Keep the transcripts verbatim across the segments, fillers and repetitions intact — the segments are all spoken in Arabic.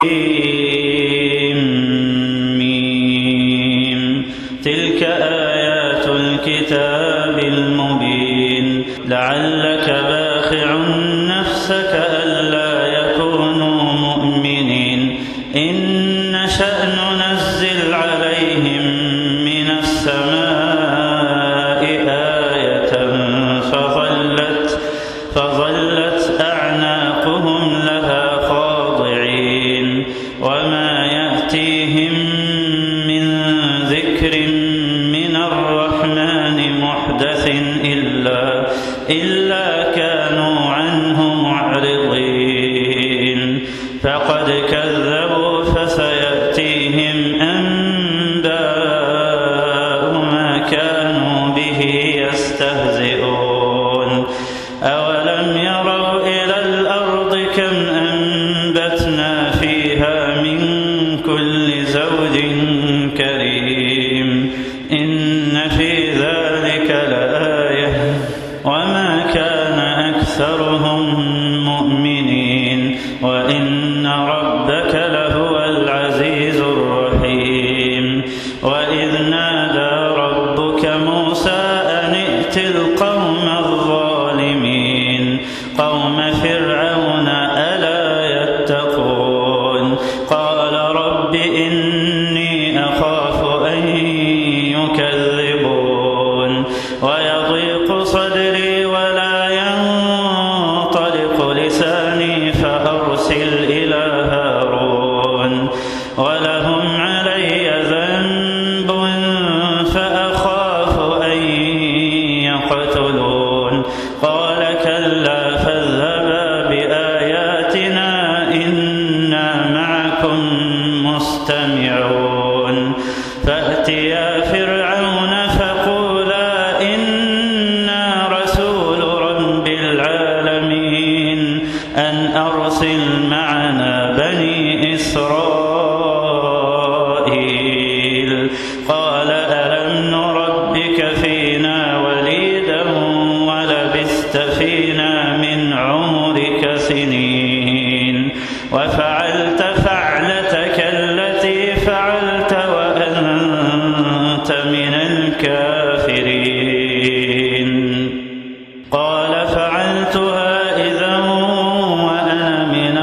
ميم. تلك آيات الكتاب المبين. لعلك باخع نفسك ألا يكونوا مؤمنين. إن نشأ ننزل عليهم من السماء آية فظلت, فظلت أعناقهم لها خاضعين. وما يأتيهم من ذكر من الرحمن محدث إلا, إلا كانوا عنه معرضين. فقد كذبوا فسيأتيهم أنباء ما كانوا به يستهزئون. أولم يروا إلى الأرض كم أنبتنا فيها من كل زوج كريم. إن في ذلك لآية وما كان أكثرهم مؤمنين وإن ربك لهو العزيز الرحيم. وإذ نادى ربك موسى أن ائت القوم الظالمين قوم فرعون ألا يتقون. قال رب إني أخاف أن يكذبون ويضيق صدري ولا ينطلق لساني فأرسل إلى هارون ولهم علي ذنب فأخاف أن يقتلون. قال كلا فاذهبا بآياتنا إنا معكم مستمعون. فأتيا فرعون فقولا إنا رسول رب العالمين أن أرسل معنا بني إسرائيل. قال ألم نربك فينا وليدا ولبثت فينا من عمرك سنين وفعلت فعلتك التي فعلت وأنت من الكافرين. قال فعلتها إذا وأنا من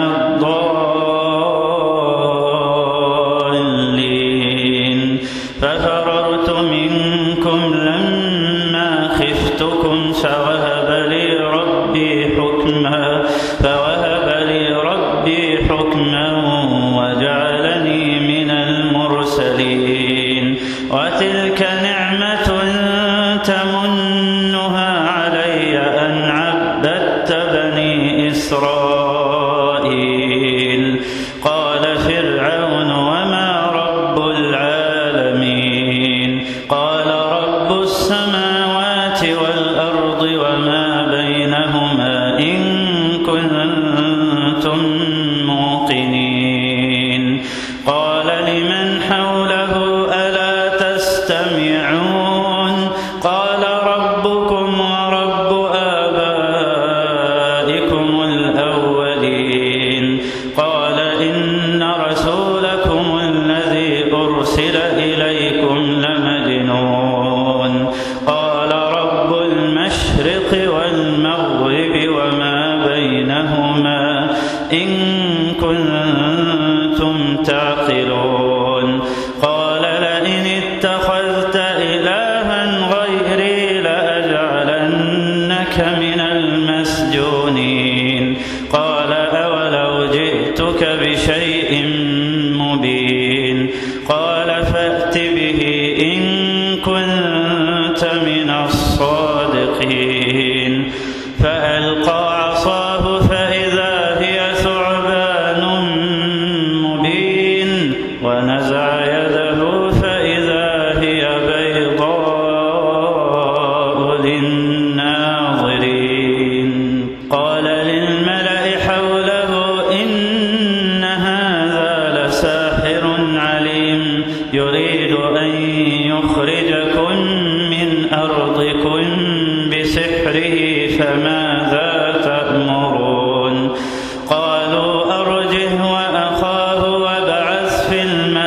الضالين. ففررت منكم لما خفتكم فوهب لي ربي حكما فوهب لي ربي حكما وجعلني من المرسلين. وتلك نعمة تمنها علي أن عبدت بني إسرائيل. قال فرعون وما رب العالمين. قال رب السماوات والأرض وما بينهما إن كنتم موقنين. قال لمن حوله ألا تستمعون. قال ربكم ورب آبائكم الأولين. قال إن رسولكم الذي أرسل إليكم لمجنون. قال رب المشرق والمغرب وما بينهما إن كنتم تعقلون. قال لئن اتخذت إلها غيري لأجعلنك من المسجونين. قال أولو جئتك بشيء مبين. قال فأت به إن كنت من الصادقين. فألقى عصاه فإذا هي ثعبان مبين ونزع يده فإذا هي بيضاء للناظرين. قال للملأ حوله إن هذا لساحر عليم يريد أن يخرجكم من أرضكم بسحره فماذا تأمرون. قالوا أرجه وأخاه في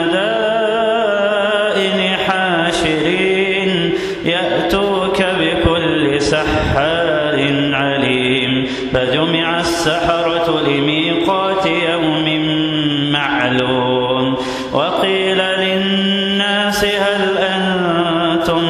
المدائن حاشرين يأتوك بكل سحار عليم فجمع السحرة لميقات يوم معلوم وقيل للناس هل أنتم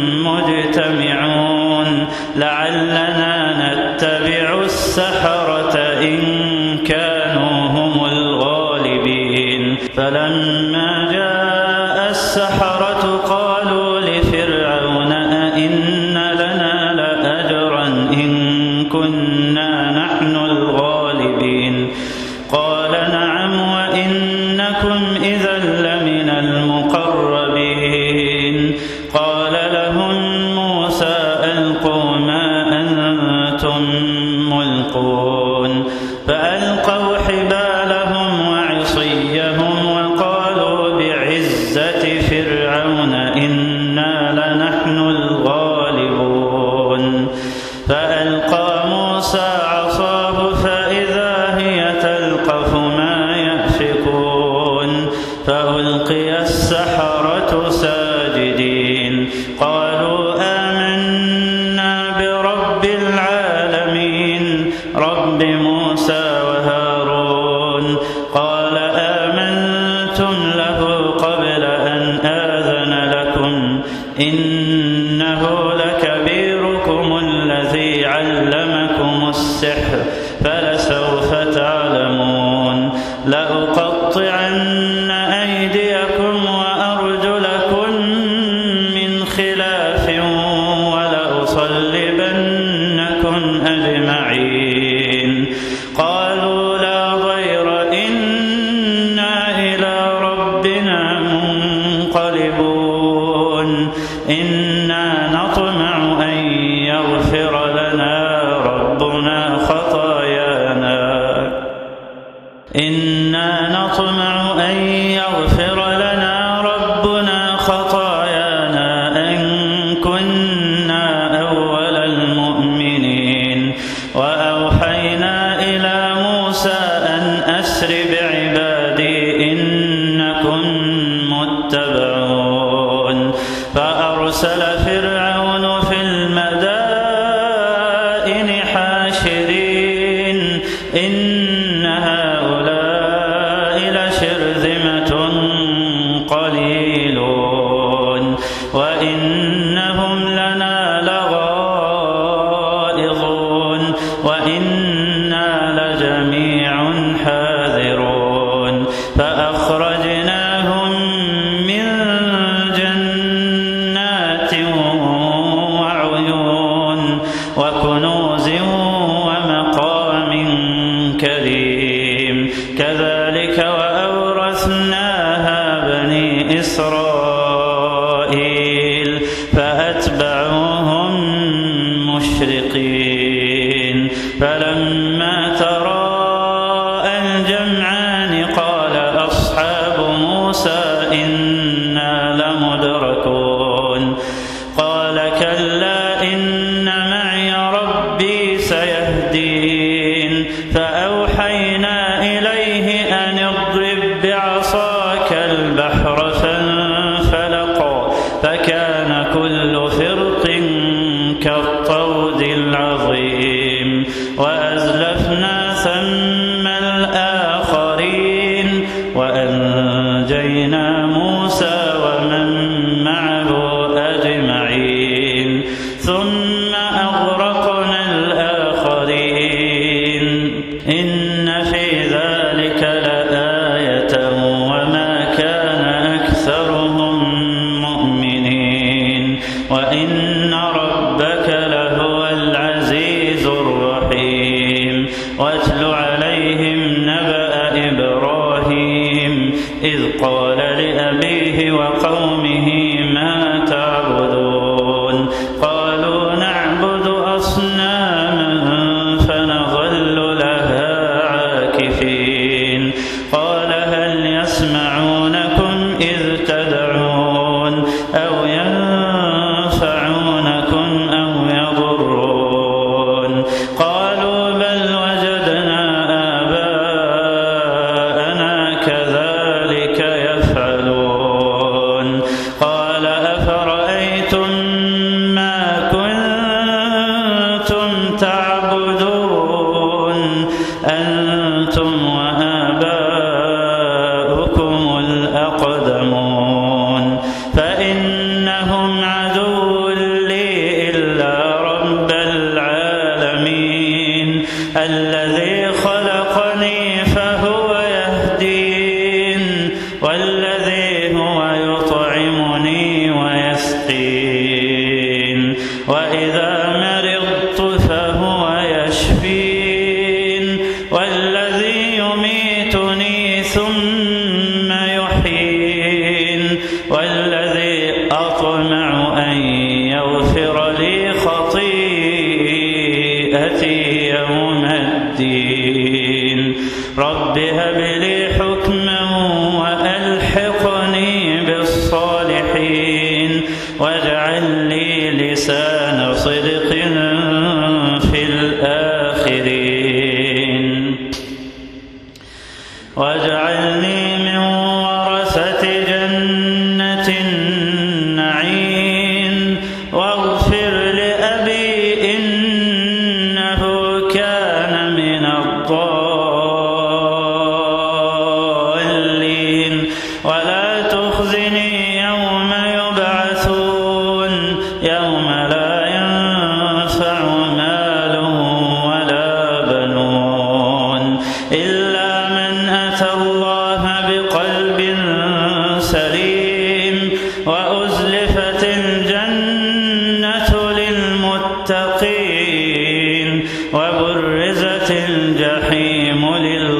مجتمعون لعلنا نتبع السحرة إن كانوا هم الغالبين فلما جاء السحرة قالوا لفرعون أئن لنا لأجرا إن كنا نحن الغالبين قال نعم وإنكم إذا لمن المقربين قال لهم موسى ألقوا ما أنتم ملقون فألقوا حبالهم وعصيهم وقالوا بعزة فرعون إنا لنحن الغالبون فألقى موسى عصاه فإذا هي تلقف ما يأفكون فألقي السحرة ساجدين قالوا آمنا برب العالمين رب موسى وهارون قال آمنتم له قبل أن آذن لكم إنه لكبيركم الذي علمكم السحر فلسوف تعلمون لأقطعن أيديكم وأرجلكم من خلاف ولأصلبنكم أجمعين قالوا لا ضير إنا إلى ربنا منقلبون إنا نطمع أن يغفر لنا ربنا خطايانا إنا نطمع أن يغفر لنا ربنا خطايانا أن كنا أول المؤمنين وأوحينا إلى موسى أن أسر بعبادي إنكم متبعون فأرسل فرعون في المدائن حاشرين إن هؤلاء لشرذمة قليلون وإنهم لنا لغائظون وإنا لجميع حاذرون فأخرجناهم من جنات وعيون وكنوز ومقام كريم كذلك وأورثناها بني إسرائيل فأتبعوهم مشرقين فلما تراءى الجمعان قال أصحاب موسى إنا لمدركون قال كلا إن معي ربي سيهدين فأوحينا إليه أن اضرب بعصاك البحر فانفلق فكان كل فرق كالطود العظيم وأزلفنا ثم الآخرين وأنجينا موسى ومن معه أجمعين ثم أغرقنا الآخرين إن في ذلك لآية وما كان أكثرهم مؤمنين وإن ربك لهو العزيز الرحيم واتل عليهم نبأ إبراهيم إذ قال لأبيه وقومه ما تعبدون قالوا نعبد أصناما فنظل لها عاكفين قال هل يسمعونكم إذ تدعون أو ينفعونكم أو يضرون قالوا بل وجدنا آباءنا كذلك والذي هو يطعمني ويسقين وإذا مرضت فهو يشفين والذي يميتني ثم يحيين والذي أطمع أن يغفر لي خطيئتي يوم الدين رب هب لي حكما وألحقني بالصالحين واجعل لي لسان صدق في الآخرين واجعلني من ورثة جنة النعيم واغفر لأبي إنه كان من الضالين ولا تخزني يوم يبعثون يوم لا ينفع مال ولا بنون إلا من أتى الله بقلب سليم وأزلفت الجنة للمتقين وبرزت الجحيم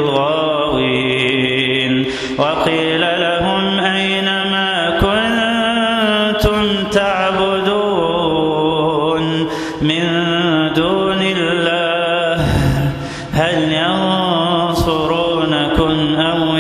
للغاوين وقيل لهم أين ما كنتم تعبدون من دون الله هل ينصرونكم أو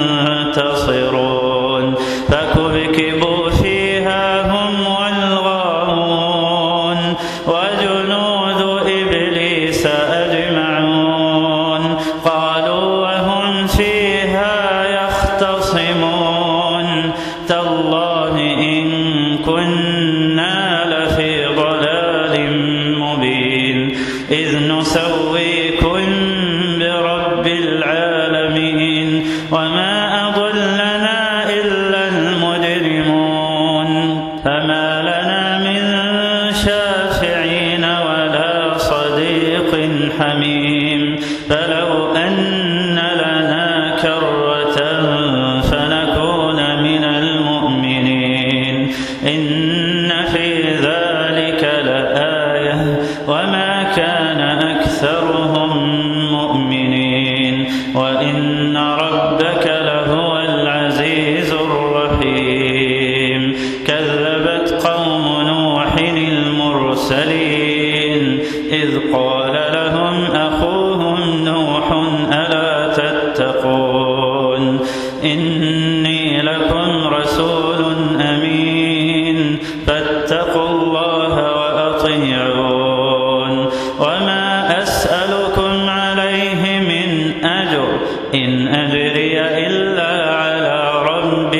ينتصرون فكبكبوا فيها هم والغاوون وجنود إبليس أجمعون قالوا وهم فيها يختصمون تالله إن كنا لفي ضلال مبين إذ نسويكم برب العالمين وما أضلنا إلا المجرمون فما لنا من شافعين ولا صديق حميم فلو أن لنا كرة فنكون من المؤمنين إن في ذلك لآية وما كان أكثرهم مؤمنين وإن ربك لهو العزيز الرحيم كذبت قوم نوح المرسلين إذ قال لهم أخوهم نوح ألا تتقون إني لكم رسول أمين فاتقوا الله وأطيعون وما أسألكم عليه من أجر إن أجري إلا على رب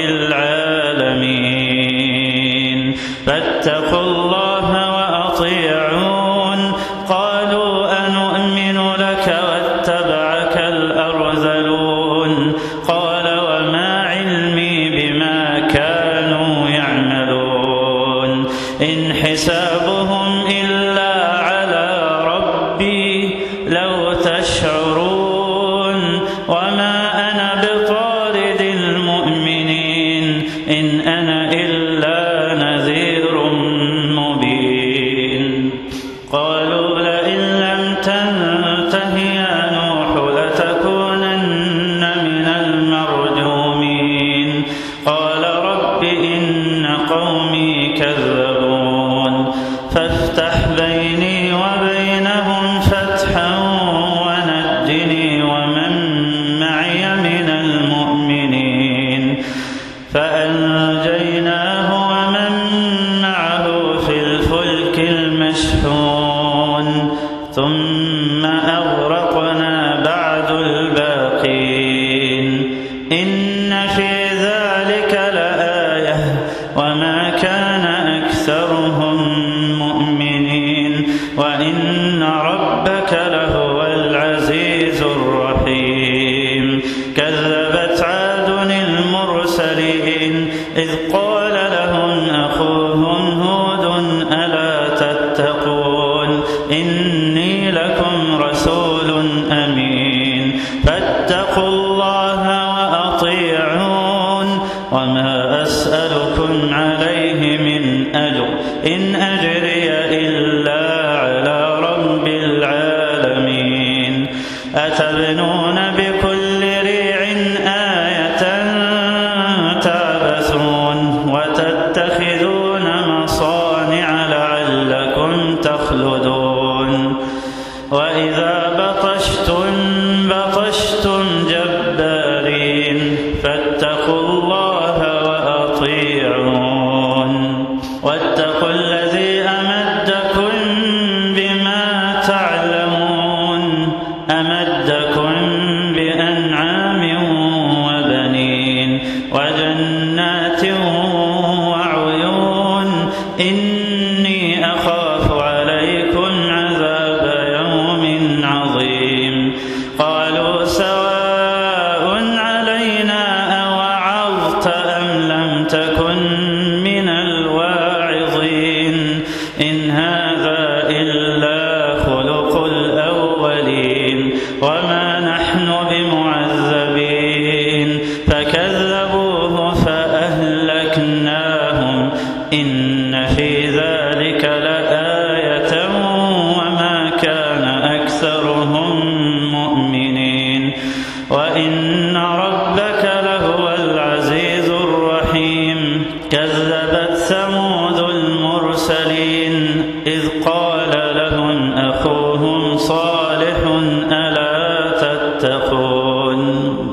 العالمين فاتقوا الله وأطيعون قالوا أنؤمن لك واتبعك الأرذلون قال وما علمي بما كانوا يعملون إن حسابهم إلا على ربي لو تشعرون وما أنا بطارد المؤمنين إن أنا إلا نذير مبين قالوا لئن لم تنته يا نوح لتكونن من المرجومين قال رب إن قومي كذبون فافتح بيني وبينهم فتحا ونجني ومن معي من المؤمنين فأنجيناه ومن معه في الفلك المشحون ثم أغرقنا بعد الباقين إن في ذلك لآية وما كان أكثرهم مؤمنين وإن ربك لهو العزيز الرحيم كذبت عاد المرسلين إذ قال لهم أخوهم هود ألا تتقون إني لكم رسول أمين فاتقوا الله وأطيعون وما أسألكم عليه من أجر إن أجري إلا على رب العالمين أتبنون بكل ريع آية تعبثون وتتخذون مصانع لعلكم تخلدون وإذا بطشتم بطشتم جبارين فاتقوا الله وأطيعون واتقوا الذي أمدكم بما تعلمون أمدكم بأنعام وبنين وجنات وعيون إني أخاف عليكم عذاب يوم عظيم قالوا سواء علينا أوعظت أم لم تكن من الواعظين إن هذا إلا خلق الأولين وما نحن بمعذبين فكذبوه فأهلكناهم إن في ذلك لآية وما كان أكثرهم مؤمنين وإن ربك لهو العزيز الرحيم كذبت ثمود المرسلين إذ قال لهم أخوهم صالح ألا تتقون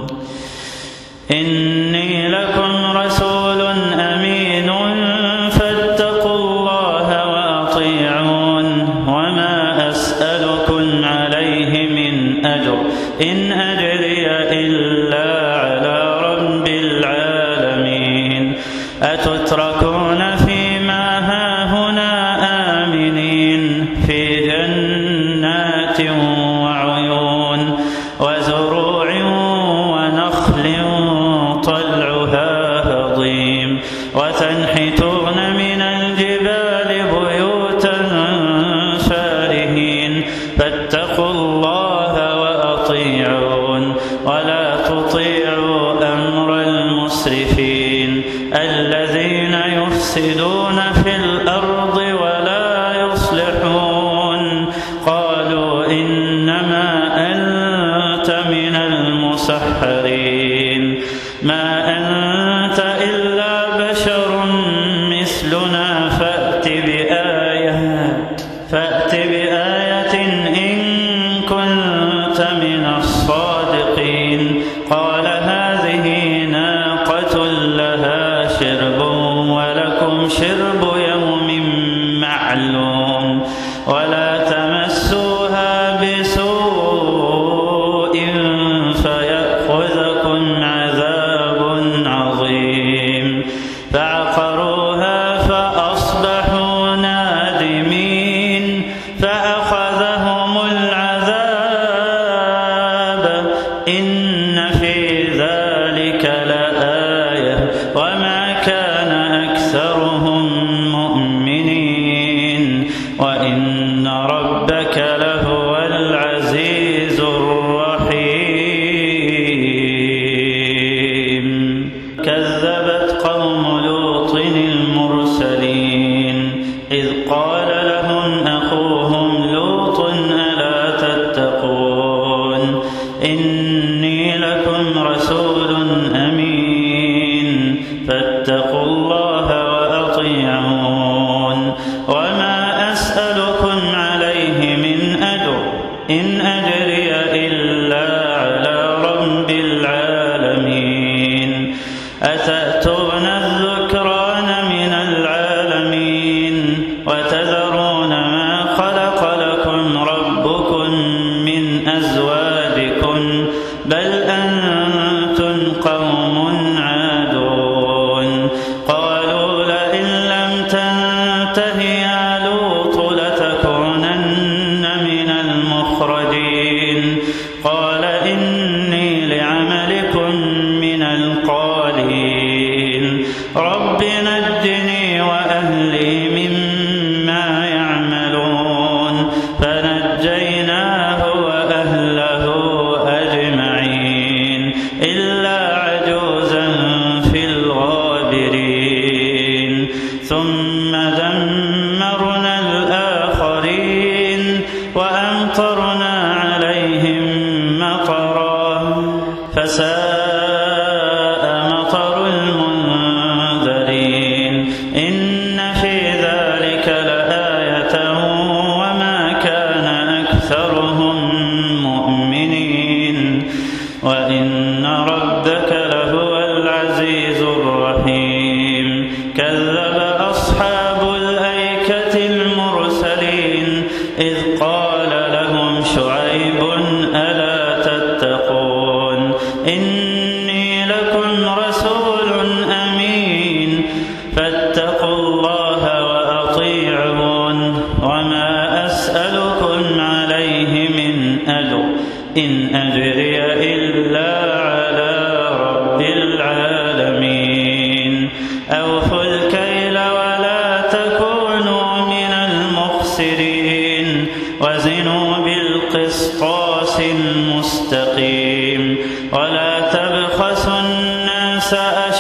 إني لكم رسول أمين فاتقوا الله وأطيعون وما أسألكم عليه من أجر إن أجري إلا على رب العالمين أتتركون فيما هاهنا آمنين في جنات وعيون وزروع ونخل طلعها هضيم وتنحتون من الجبال بيوتا فارهين فاتقوا الله وأطيعون ولا تطيعوا أمر المسرفين الذين يفسدون في الأرض ولا يصلحون قالوا إنما أنت من المسحرين ما أنت إلا بشر مثلنا فأت بآية فأت بآية إن كنت من الصادقين قال هذه ناقة لها شرب ولكم شرب يوم معلوم ولا تمسوها بسوء فيأخذكم عذاب عظيم فعقروها فأصبحوا نادمين فأخذهم العذاب إن في ذلك لآية وما كان أكثرهم مؤمنين وإن ربك لهو العزيز الرحيم كذبت قوم لوط المرسلين إذ قال لهم أخوهم لوط ألا تتقون إني لكم رسول أمين فاتقوا الله وأطيعون وما أسألكم عليه من أجر إن أجري إلا على رب العالمين أتأتون الذكران من العالمين وتذرون ما خلق لكم ربكم من أزواجكم بل أنتم قوم عادون قالوا لئن لم تنته يا لوط لتكونن من المخرجين قال إني لعملكم من القالين العزيز الرحيم. كذب أصحاب الأيكة المرسلين إذ قال لهم شعيب ألا تتقون إني لكم رسول أمين فاتقوا الله وأطيعون وما أسألكم عليه من أجر إن أجري إلا على رب العالمين. أوفوا الكيل ولا تكونوا من المخسرين وزنوا بالقسطاس المستقيم ولا تبخسوا الناس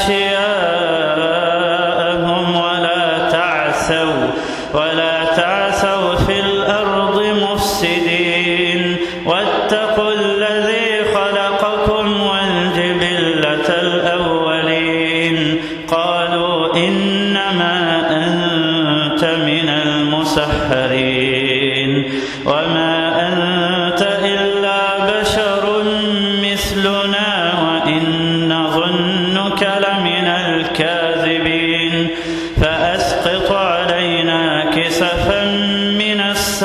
أشياءهم ولا تعثوا ولا تعثوا في الأرض مفسدين واتقوا الذي خلقكم والجبلة الأولين. قالوا إنما أنت من المسحرين وما أنت إلا بشر مثلنا وإن نظنك لمن الكاذبين فأسقط علينا كسفا من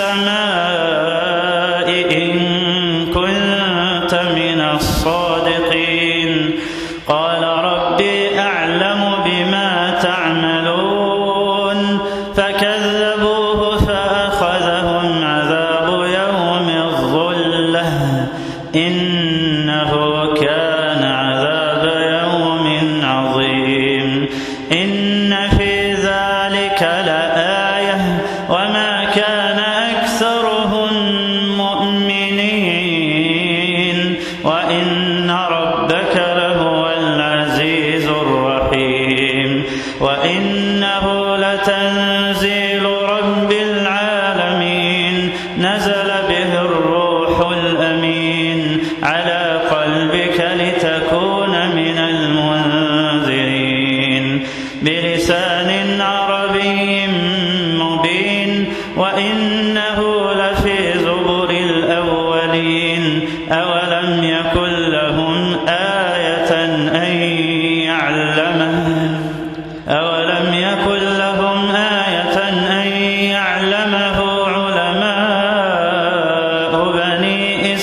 السماء إن كنت من الصادقين. قال ربي أعلم بما تعملون فكذبوه فأخذهم عذاب يوم الظلة إنه كان عذاب يوم عظيم. إن في ذلك لآية وما كان أكثرهم مؤمنين وإن ربك لهو العزيز الرحيم. وإنه لتنزيل رب العالمين نزل به الروح الأمين على قلبك لتكون من المنذرين بلسان عربي مبين وإنه لفي زبر الأولين. أولم يكن لهم آية أن يعلمه أولم يكن لهم آية أن يعلمه علماء بني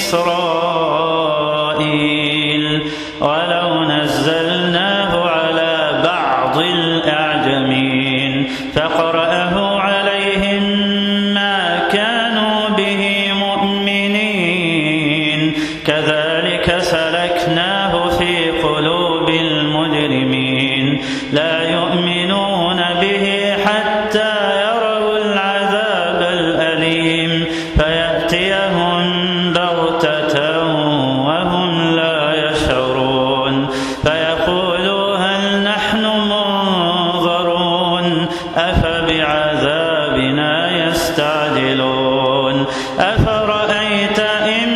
إسرائيل ولو نزلناه على بعض الأعجمين فقرأه عليهم ما كانوا به مؤمنين كذلك سلكناه في قلوب المجرمين لا يؤمنون به حتى يروا العذاب الأليم فيأتيهم بغتة وهم لا يشعرون فيقولوا هل نحن منظرون أفبعذابنا يستعجلون أفرأيت إن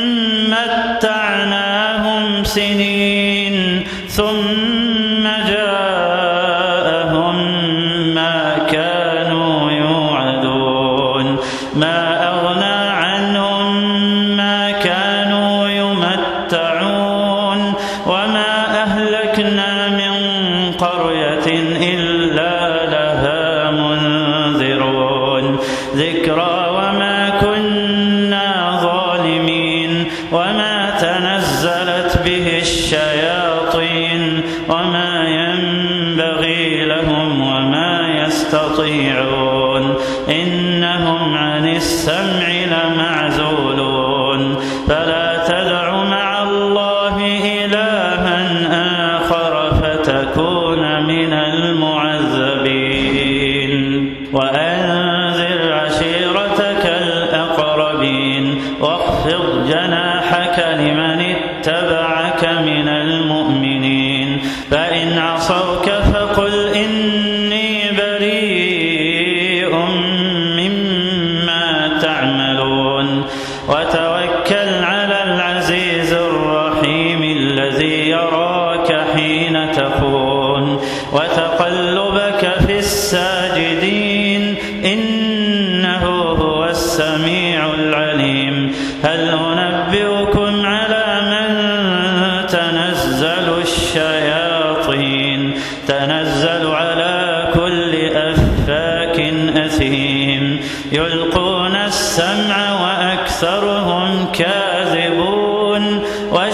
متعناهم سنين ثم جاءهم ما كانوا يوعدون ما أغنى عنهم ما كانوا يمتعون وما أهلكنا من قرية إلا لها منذرون ذكرى وما كنا ظالمين وما تنزلت به الشياطين وما ينبغي لهم وما يستطيعون إنهم عن السمع لمعزولون فلا تدع مع الله إلها آخر فتكون من المعذبين وأنذر عشيرتك الأقربين واخفض جناحك لمن اتبعك من المؤمنين فإن عصوك فقل إني بريء مما تعملون وتوكل على العزيز الرحيم الذي يراك حين تقوم وتقلبك في الساجدين إنه هو السميع العليم هل أنبئكم على من تنزل الشياطين تنزل على كل أفاك أثيم يلقون السمع وأكثرهم كاذبون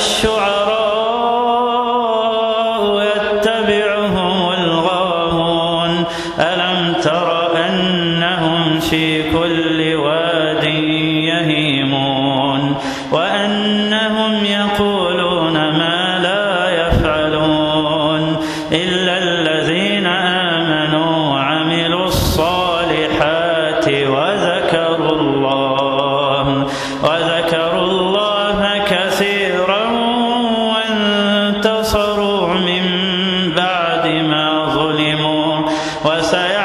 والشعراء يتبعهم الغاوون ألم تر أنهم في كل واد يهيمون وأنهم يقولون ما لا يفعلون إلا الذين آمنوا وعملوا الصالحات وذكروا الله وذكروا الله كثيرا وانتصروا من بعد ما ظلموا وسيعلمون